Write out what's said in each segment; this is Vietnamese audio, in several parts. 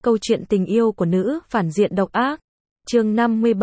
Câu chuyện tình yêu của nữ phản diện độc ác. Chương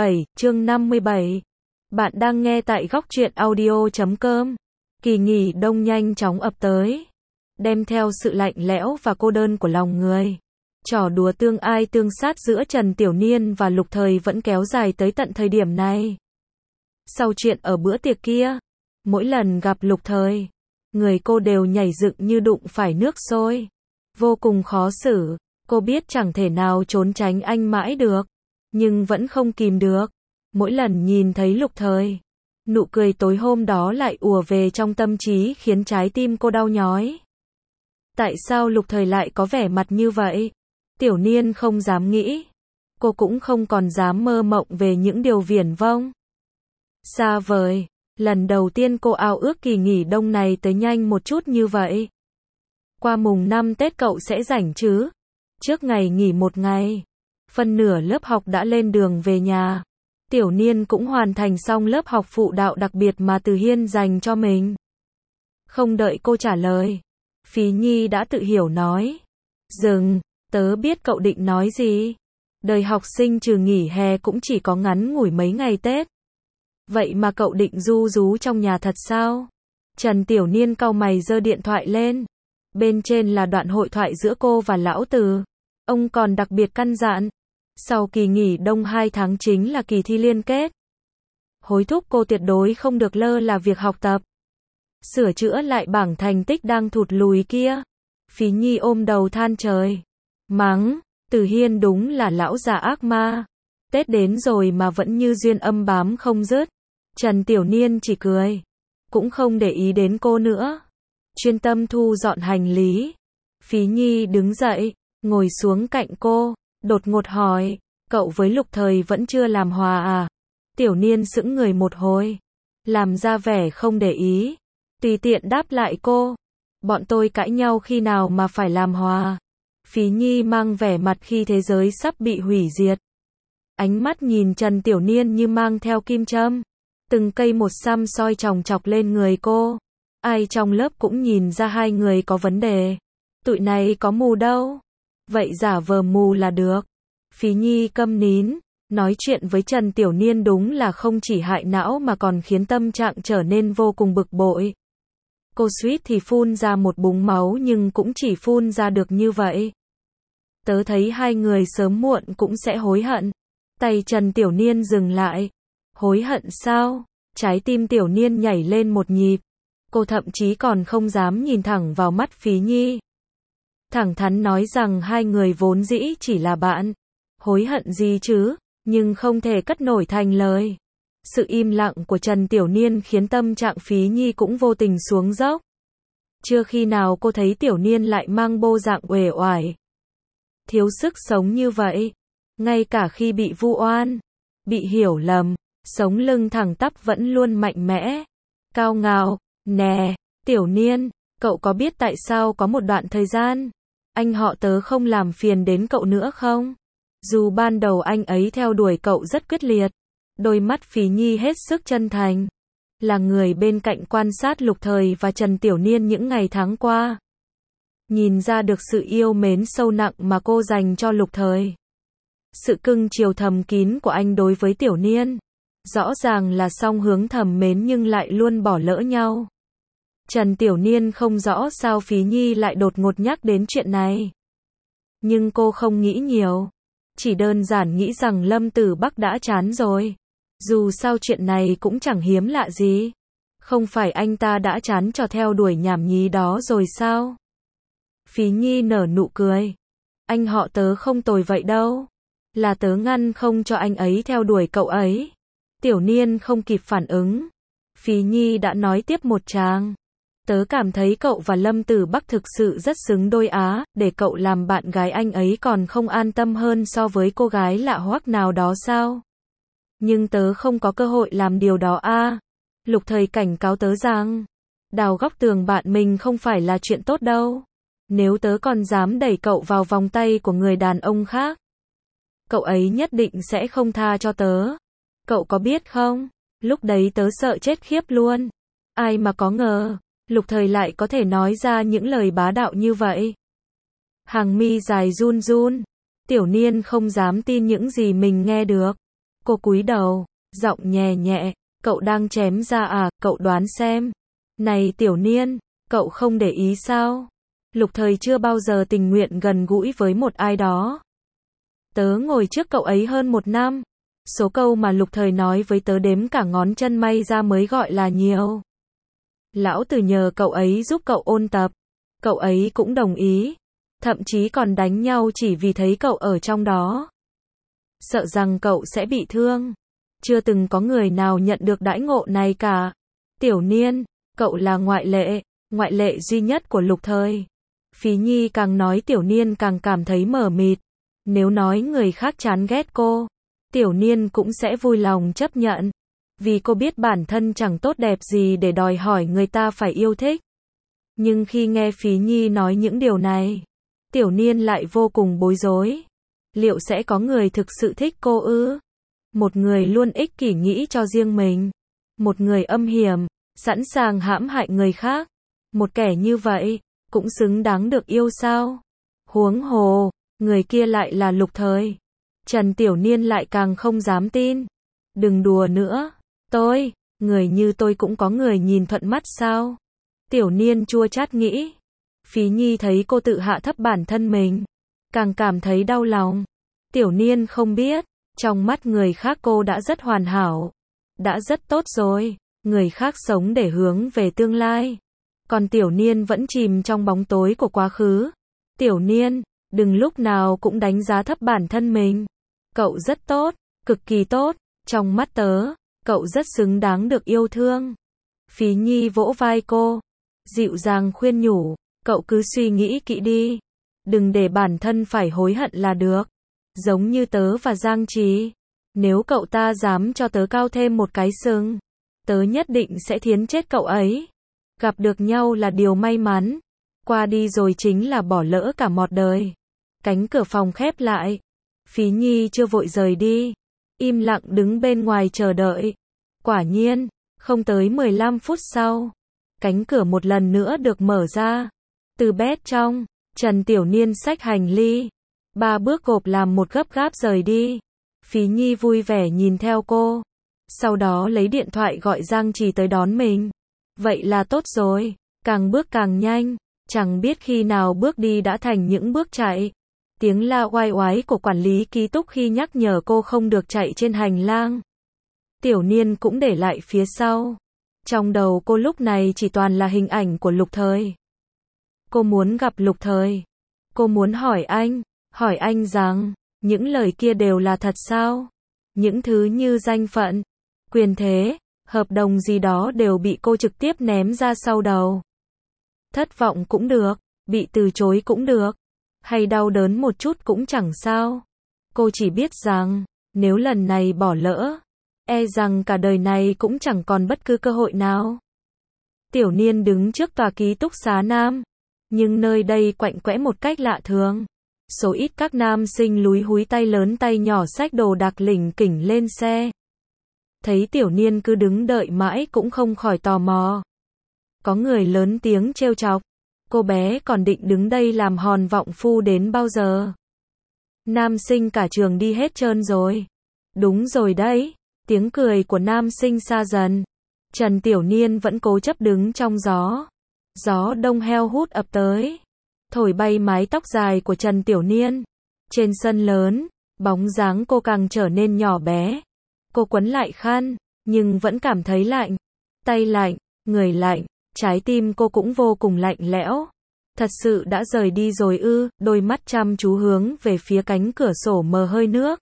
57. Bạn đang nghe tại góc truyện audio.com. Kỳ nghỉ đông nhanh chóng ập tới, đem theo sự lạnh lẽo và cô đơn của lòng người. Trò đùa tương ai tương sát giữa Trần Tiểu Niên và Lục Thời vẫn kéo dài tới tận thời điểm này. Sau chuyện ở bữa tiệc kia, mỗi lần gặp Lục Thời, người cô đều nhảy dựng như đụng phải nước sôi. Vô cùng khó xử, cô biết chẳng thể nào trốn tránh anh mãi được, nhưng vẫn không kìm được. Mỗi lần nhìn thấy Lục Thời, nụ cười tối hôm đó lại ùa về trong tâm trí khiến trái tim cô đau nhói. Tại sao Lục Thời lại có vẻ mặt như vậy? Tiểu Niên không dám nghĩ. Cô cũng không còn dám mơ mộng về những điều viển vông xa vời. Lần đầu tiên cô ao ước kỳ nghỉ đông này tới nhanh một chút như vậy. Qua mùng 5 Tết cậu sẽ rảnh chứ? Trước ngày nghỉ một ngày, phân nửa lớp học đã lên đường về nhà. Tiểu Niên cũng hoàn thành xong lớp học phụ đạo đặc biệt mà Từ Hiên dành cho mình. Không đợi cô trả lời, Phí Nhi đã tự hiểu nói. Dừng, tớ biết cậu định nói gì. Đời học sinh trừ nghỉ hè cũng chỉ có ngắn ngủi mấy ngày Tết. Vậy mà cậu định ru rú trong nhà thật sao? Trần Tiểu Niên cau mày giơ điện thoại lên. Bên trên là đoạn hội thoại giữa cô và lão Từ. Ông còn đặc biệt căn dặn, sau kỳ nghỉ đông 2 tháng chính là kỳ thi liên kết. Hối thúc cô tuyệt đối không được lơ là việc học tập, sửa chữa lại bảng thành tích đang thụt lùi kia. Phí Nhi ôm đầu than trời, mắng, Từ Hiên đúng là lão già ác ma. Tết đến rồi mà vẫn như duyên âm bám không dứt. Trần Tiểu Niên chỉ cười, cũng không để ý đến cô nữa, chuyên tâm thu dọn hành lý. Phí Nhi đứng dậy, ngồi xuống cạnh cô, đột ngột hỏi, cậu với Lục Thời vẫn chưa làm hòa à? Tiểu Niên sững người một hồi, làm ra vẻ không để ý, tùy tiện đáp lại cô, bọn tôi cãi nhau khi nào mà phải làm hòa? Phí Nhi mang vẻ mặt khi thế giới sắp bị hủy diệt. Ánh mắt nhìn Trần Tiểu Niên như mang theo kim châm, từng cây một xăm soi chòng chọc lên người cô. Ai trong lớp cũng nhìn ra hai người có vấn đề. Tụi này có mù đâu, vậy giả vờ mù là được. Phí Nhi câm nín, nói chuyện với Trần Tiểu Niên đúng là không chỉ hại não mà còn khiến tâm trạng trở nên vô cùng bực bội. Cô suýt thì phun ra một búng máu nhưng cũng chỉ phun ra được như vậy. Tớ thấy hai người sớm muộn cũng sẽ hối hận. Tay Trần Tiểu Niên dừng lại. Hối hận sao? Trái tim Tiểu Niên nhảy lên một nhịp. Cô thậm chí còn không dám nhìn thẳng vào mắt Phí Nhi. Thẳng thắn nói rằng hai người vốn dĩ chỉ là bạn. Hối hận gì chứ, nhưng không thể cất nổi thành lời. Sự im lặng của Trần Tiểu Niên khiến tâm trạng Phí Nhi cũng vô tình xuống dốc. Chưa khi nào cô thấy Tiểu Niên lại mang bộ dạng uể oải, thiếu sức sống như vậy. Ngay cả khi bị vu oan, bị hiểu lầm, sống lưng thẳng tắp vẫn luôn mạnh mẽ, cao ngạo. Nè, Tiểu Niên, cậu có biết tại sao có một đoạn thời gian anh họ tớ không làm phiền đến cậu nữa không? Dù ban đầu anh ấy theo đuổi cậu rất quyết liệt. Đôi mắt Phí Nhi hết sức chân thành. Là người bên cạnh quan sát Lục Thời và Trần Tiểu Niên những ngày tháng qua, nhìn ra được sự yêu mến sâu nặng mà cô dành cho Lục Thời. Sự cưng chiều thầm kín của anh đối với Tiểu Niên. Rõ ràng là song hướng thầm mến nhưng lại luôn bỏ lỡ nhau. Trần Tiểu Niên không rõ sao Phí Nhi lại đột ngột nhắc đến chuyện này. Nhưng cô không nghĩ nhiều. Chỉ đơn giản nghĩ rằng Lâm Tử Bắc đã chán rồi. Dù sao chuyện này cũng chẳng hiếm lạ gì. Không phải anh ta đã chán trò theo đuổi nhảm nhí đó rồi sao? Phí Nhi nở nụ cười. Anh họ tớ không tồi vậy đâu. Là tớ ngăn không cho anh ấy theo đuổi cậu ấy. Tiểu Niên không kịp phản ứng. Phí Nhi đã nói tiếp một tràng. Tớ cảm thấy cậu và Lâm Tử Bắc thực sự rất xứng đôi á, để cậu làm bạn gái anh ấy còn không an tâm hơn so với cô gái lạ hoắc nào đó sao? Nhưng tớ không có cơ hội làm điều đó a. Lục Thời cảnh cáo tớ rằng, đào góc tường bạn mình không phải là chuyện tốt đâu. Nếu tớ còn dám đẩy cậu vào vòng tay của người đàn ông khác, cậu ấy nhất định sẽ không tha cho tớ. Cậu có biết không? Lúc đấy tớ sợ chết khiếp luôn. Ai mà có ngờ, Lục Thời lại có thể nói ra những lời bá đạo như vậy. Hàng mi dài run run. Tiểu Niên không dám tin những gì mình nghe được. Cô cúi đầu, giọng nhẹ nhẹ, cậu đang chém ra à, cậu đoán xem. Này Tiểu Niên, cậu không để ý sao? Lục Thời chưa bao giờ tình nguyện gần gũi với một ai đó. Tớ ngồi trước cậu ấy hơn 1 năm. Số câu mà Lục Thời nói với tớ đếm cả ngón chân may ra mới gọi là nhiều. Lão Tử nhờ cậu ấy giúp cậu ôn tập. Cậu ấy cũng đồng ý. Thậm chí còn đánh nhau chỉ vì thấy cậu ở trong đó. Sợ rằng cậu sẽ bị thương. Chưa từng có người nào nhận được đãi ngộ này cả. Tiểu Niên, cậu là ngoại lệ duy nhất của Lục Thời. Phí Nhi càng nói Tiểu Niên càng cảm thấy mờ mịt. Nếu nói người khác chán ghét cô, Tiểu Niên cũng sẽ vui lòng chấp nhận. Vì cô biết bản thân chẳng tốt đẹp gì để đòi hỏi người ta phải yêu thích. Nhưng khi nghe Phí Nhi nói những điều này, Tiểu Niên lại vô cùng bối rối. Liệu sẽ có người thực sự thích cô ư? Một người luôn ích kỷ nghĩ cho riêng mình. Một người âm hiểm, sẵn sàng hãm hại người khác. Một kẻ như vậy, cũng xứng đáng được yêu sao? Huống hồ, người kia lại là Lục Thời. Trần Tiểu Niên lại càng không dám tin. Đừng đùa nữa. Người như tôi cũng có người nhìn thuận mắt sao? Tiểu Niên chua chát nghĩ. Phí Nhi thấy cô tự hạ thấp bản thân mình, càng cảm thấy đau lòng. Tiểu Niên không biết, trong mắt người khác cô đã rất hoàn hảo, đã rất tốt rồi. Người khác sống để hướng về tương lai, còn Tiểu Niên vẫn chìm trong bóng tối của quá khứ. Tiểu Niên, đừng lúc nào cũng đánh giá thấp bản thân mình. Cậu rất tốt, cực kỳ tốt. Trong mắt tớ, cậu rất xứng đáng được yêu thương. Phí Nhi vỗ vai cô, dịu dàng khuyên nhủ, cậu cứ suy nghĩ kỹ đi. Đừng để bản thân phải hối hận là được. Giống như tớ và Giang Trì. Nếu cậu ta dám cho tớ cao thêm một cái sừng, tớ nhất định sẽ thiến chết cậu ấy. Gặp được nhau là điều may mắn. Qua đi rồi chính là bỏ lỡ cả một đời. Cánh cửa phòng khép lại. Phí Nhi chưa vội rời đi. Im lặng đứng bên ngoài chờ đợi. Quả nhiên, không tới 15 phút sau, cánh cửa một lần nữa được mở ra. Từ bét trong, Trần Tiểu Niên xách hành ly. 3 bước gộp làm một gấp gáp rời đi. Phí Nhi vui vẻ nhìn theo cô. Sau đó lấy điện thoại gọi Giang Trì tới đón mình. Vậy là tốt rồi. Càng bước càng nhanh. Chẳng biết khi nào bước đi đã thành những bước chạy. Tiếng la oai oái của quản lý ký túc khi nhắc nhở cô không được chạy trên hành lang. Tiểu Niên cũng để lại phía sau. Trong đầu cô lúc này chỉ toàn là hình ảnh của Lục Thời. Cô muốn gặp Lục Thời. Cô muốn hỏi anh rằng, những lời kia đều là thật sao? Những thứ như danh phận, quyền thế, hợp đồng gì đó đều bị cô trực tiếp ném ra sau đầu. Thất vọng cũng được, bị từ chối cũng được, hay đau đớn một chút cũng chẳng sao. Cô chỉ biết rằng, nếu lần này bỏ lỡ, e rằng cả đời này cũng chẳng còn bất cứ cơ hội nào. Tiểu Niên đứng trước tòa ký túc xá nam, nhưng nơi đây quạnh quẽ một cách lạ thường. Số ít các nam sinh lúi húi tay lớn tay nhỏ xách đồ đạc lỉnh kỉnh lên xe. Thấy Tiểu Niên cứ đứng đợi mãi cũng không khỏi tò mò. Có người lớn tiếng trêu chọc. Cô bé còn định đứng đây làm hòn vọng phu đến bao giờ? Nam sinh cả trường đi hết trơn rồi. Đúng rồi đấy. Tiếng cười của nam sinh xa dần. Trần Tiểu Niên vẫn cố chấp đứng trong gió. Gió đông heo hút ập tới, thổi bay mái tóc dài của Trần Tiểu Niên. Trên sân lớn, bóng dáng cô càng trở nên nhỏ bé. Cô quấn lại khăn, nhưng vẫn cảm thấy lạnh. Tay lạnh, người lạnh, trái tim cô cũng vô cùng lạnh lẽo. Thật sự đã rời đi rồi ư? Đôi mắt chăm chú hướng về phía cánh cửa sổ mờ hơi nước.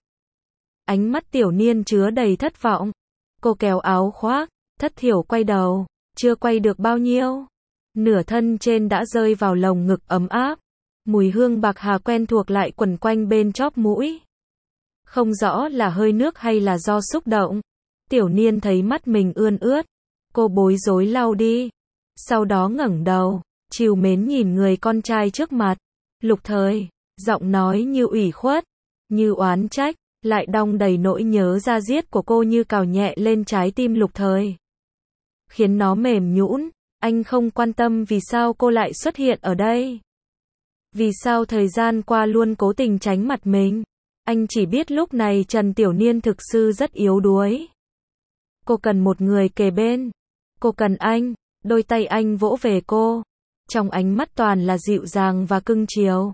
Ánh mắt Tiểu Niên chứa đầy thất vọng. Cô kéo áo khoác, thất thiểu quay đầu, chưa quay được bao nhiêu. Nửa thân trên đã rơi vào lồng ngực ấm áp. Mùi hương bạc hà quen thuộc lại quẩn quanh bên chóp mũi. Không rõ là hơi nước hay là do xúc động. Tiểu Niên thấy mắt mình ươn ướt. Cô bối rối lau đi. Sau đó ngẩng đầu, trìu mến nhìn người con trai trước mặt. Lục Thời, giọng nói như ủy khuất, như oán trách, lại đong đầy nỗi nhớ da diết của cô như cào nhẹ lên trái tim Lục Thời. Khiến nó mềm nhũn. Anh không quan tâm vì sao cô lại xuất hiện ở đây. Vì sao thời gian qua luôn cố tình tránh mặt mình? Anh chỉ biết lúc này Trần Tiểu Niên thực sự rất yếu đuối. Cô cần một người kề bên. Cô cần anh. Đôi tay anh vỗ về cô. Trong ánh mắt toàn là dịu dàng và cưng chiều.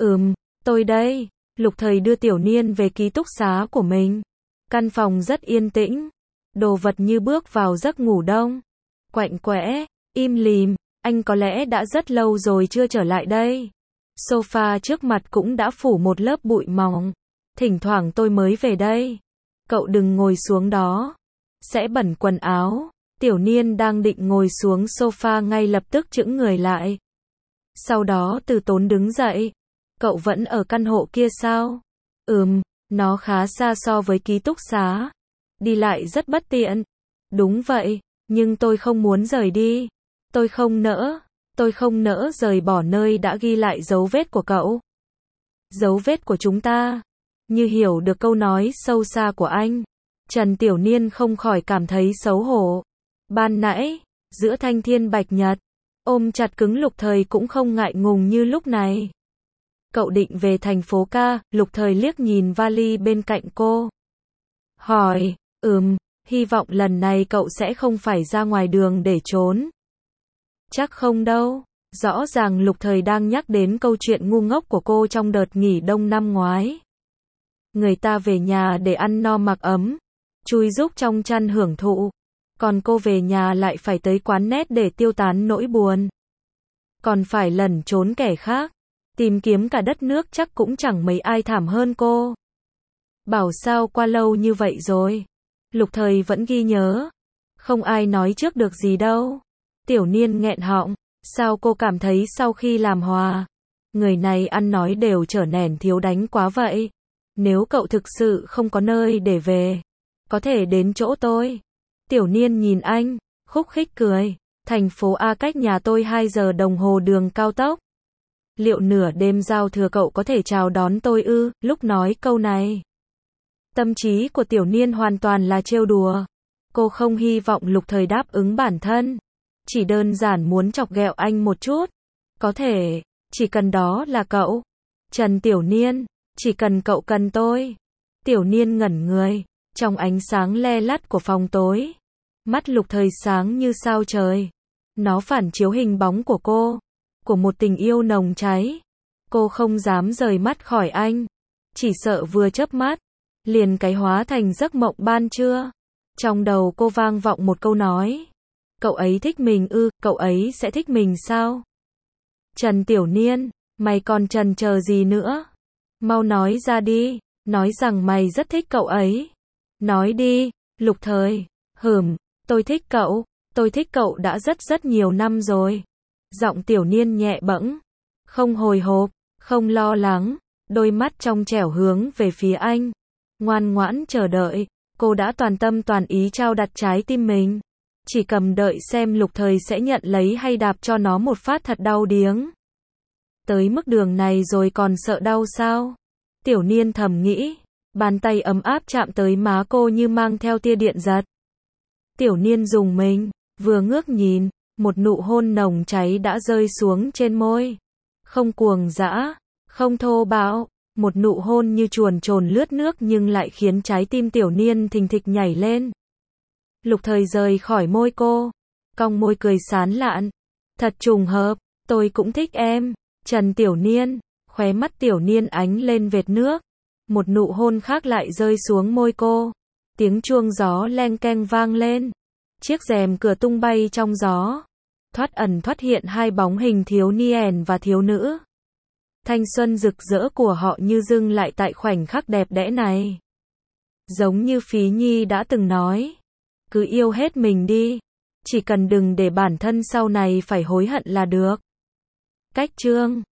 Tôi đây. Lục Thời đưa Tiểu Niên về ký túc xá của mình. Căn phòng rất yên tĩnh. Đồ vật như bước vào giấc ngủ đông. Quạnh quẽ, im lìm. Anh có lẽ đã rất lâu rồi chưa trở lại đây. Sofa trước mặt cũng đã phủ một lớp bụi mỏng. Thỉnh thoảng tôi mới về đây. Cậu đừng ngồi xuống đó. Sẽ bẩn quần áo. Tiểu Niên đang định ngồi xuống sofa ngay lập tức chững người lại. Sau đó từ tốn đứng dậy. Cậu vẫn ở căn hộ kia sao? Nó khá xa so với ký túc xá. Đi lại rất bất tiện. Đúng vậy, nhưng tôi không muốn rời đi. Tôi không nỡ rời bỏ nơi đã ghi lại dấu vết của cậu. Dấu vết của chúng ta. Như hiểu được câu nói sâu xa của anh. Trần Tiểu Niên không khỏi cảm thấy xấu hổ. Ban nãy, giữa thanh thiên bạch nhật, ôm chặt cứng Lục Thời cũng không ngại ngùng như lúc này. Cậu định về thành phố ca, Lục Thời liếc nhìn vali bên cạnh cô. Hỏi, hy vọng lần này cậu sẽ không phải ra ngoài đường để trốn. Chắc không đâu. Rõ ràng Lục Thời đang nhắc đến câu chuyện ngu ngốc của cô trong đợt nghỉ đông năm ngoái. Người ta về nhà để ăn no mặc ấm, chui rúc trong chăn hưởng thụ. Còn cô về nhà lại phải tới quán net để tiêu tán nỗi buồn. Còn phải lẩn trốn kẻ khác. Tìm kiếm cả đất nước chắc cũng chẳng mấy ai thảm hơn cô. Bảo sao qua lâu như vậy rồi. Lục Thời vẫn ghi nhớ. Không ai nói trước được gì đâu. Tiểu Niên nghẹn họng. Sao cô cảm thấy sau khi làm hòa, người này ăn nói đều trở nên thiếu đánh quá vậy. Nếu cậu thực sự không có nơi để về, có thể đến chỗ tôi. Tiểu Niên nhìn anh, khúc khích cười. Thành phố A cách nhà tôi 2 giờ đồng hồ đường cao tốc. Liệu nửa đêm giao thừa cậu có thể chào đón tôi ư? Lúc nói câu này, tâm trí của Tiểu Niên hoàn toàn là trêu đùa. Cô không hy vọng Lục Thời đáp ứng bản thân. Chỉ đơn giản muốn chọc ghẹo anh một chút. Có thể, chỉ cần đó là cậu. Trần Tiểu Niên, chỉ cần cậu cần tôi. Tiểu Niên ngẩn người, trong ánh sáng le lắt của phòng tối. Mắt Lục Thời sáng như sao trời. Nó phản chiếu hình bóng của cô, của một tình yêu nồng cháy. Cô không dám rời mắt khỏi anh. Chỉ sợ vừa chớp mắt, liền cái hóa thành giấc mộng ban trưa. Trong đầu cô vang vọng một câu nói. Cậu ấy thích mình ư? Cậu ấy sẽ thích mình sao? Trần Tiểu Niên, mày còn chần chờ gì nữa? Mau nói ra đi, nói rằng mày rất thích cậu ấy. Nói đi. Lục Thời, tôi thích cậu đã rất nhiều năm rồi. Giọng Tiểu Niên nhẹ bẫng, không hồi hộp, không lo lắng, đôi mắt trong trẻo hướng về phía anh. Ngoan ngoãn chờ đợi, cô đã toàn tâm toàn ý trao đặt trái tim mình. Chỉ cầm đợi xem Lục Thời sẽ nhận lấy hay đạp cho nó một phát thật đau điếng. Tới mức đường này rồi còn sợ đau sao? Tiểu Niên thầm nghĩ. Bàn tay ấm áp chạm tới má cô như mang theo tia điện giật. Tiểu Niên rùng mình, vừa ngước nhìn, một nụ hôn nồng cháy đã rơi xuống trên môi. Không cuồng dã, không thô bạo, một nụ hôn như chuồn chồn lướt nước nhưng lại khiến trái tim Tiểu Niên thình thịch nhảy lên. Lục Thời rời khỏi môi cô, cong môi cười sán lạn. Thật trùng hợp, tôi cũng thích em. Trần Tiểu Niên, khóe mắt Tiểu Niên ánh lên vệt nước. Một nụ hôn khác lại rơi xuống môi cô. Tiếng chuông gió leng keng vang lên. Chiếc rèm cửa tung bay trong gió. Thoát ẩn thoát hiện hai bóng hình thiếu niên và thiếu nữ. Thanh xuân rực rỡ của họ như dừng lại tại khoảnh khắc đẹp đẽ này. Giống như Phí Nhi đã từng nói. Cứ yêu hết mình đi. Chỉ cần đừng để bản thân sau này phải hối hận là được. Cách chương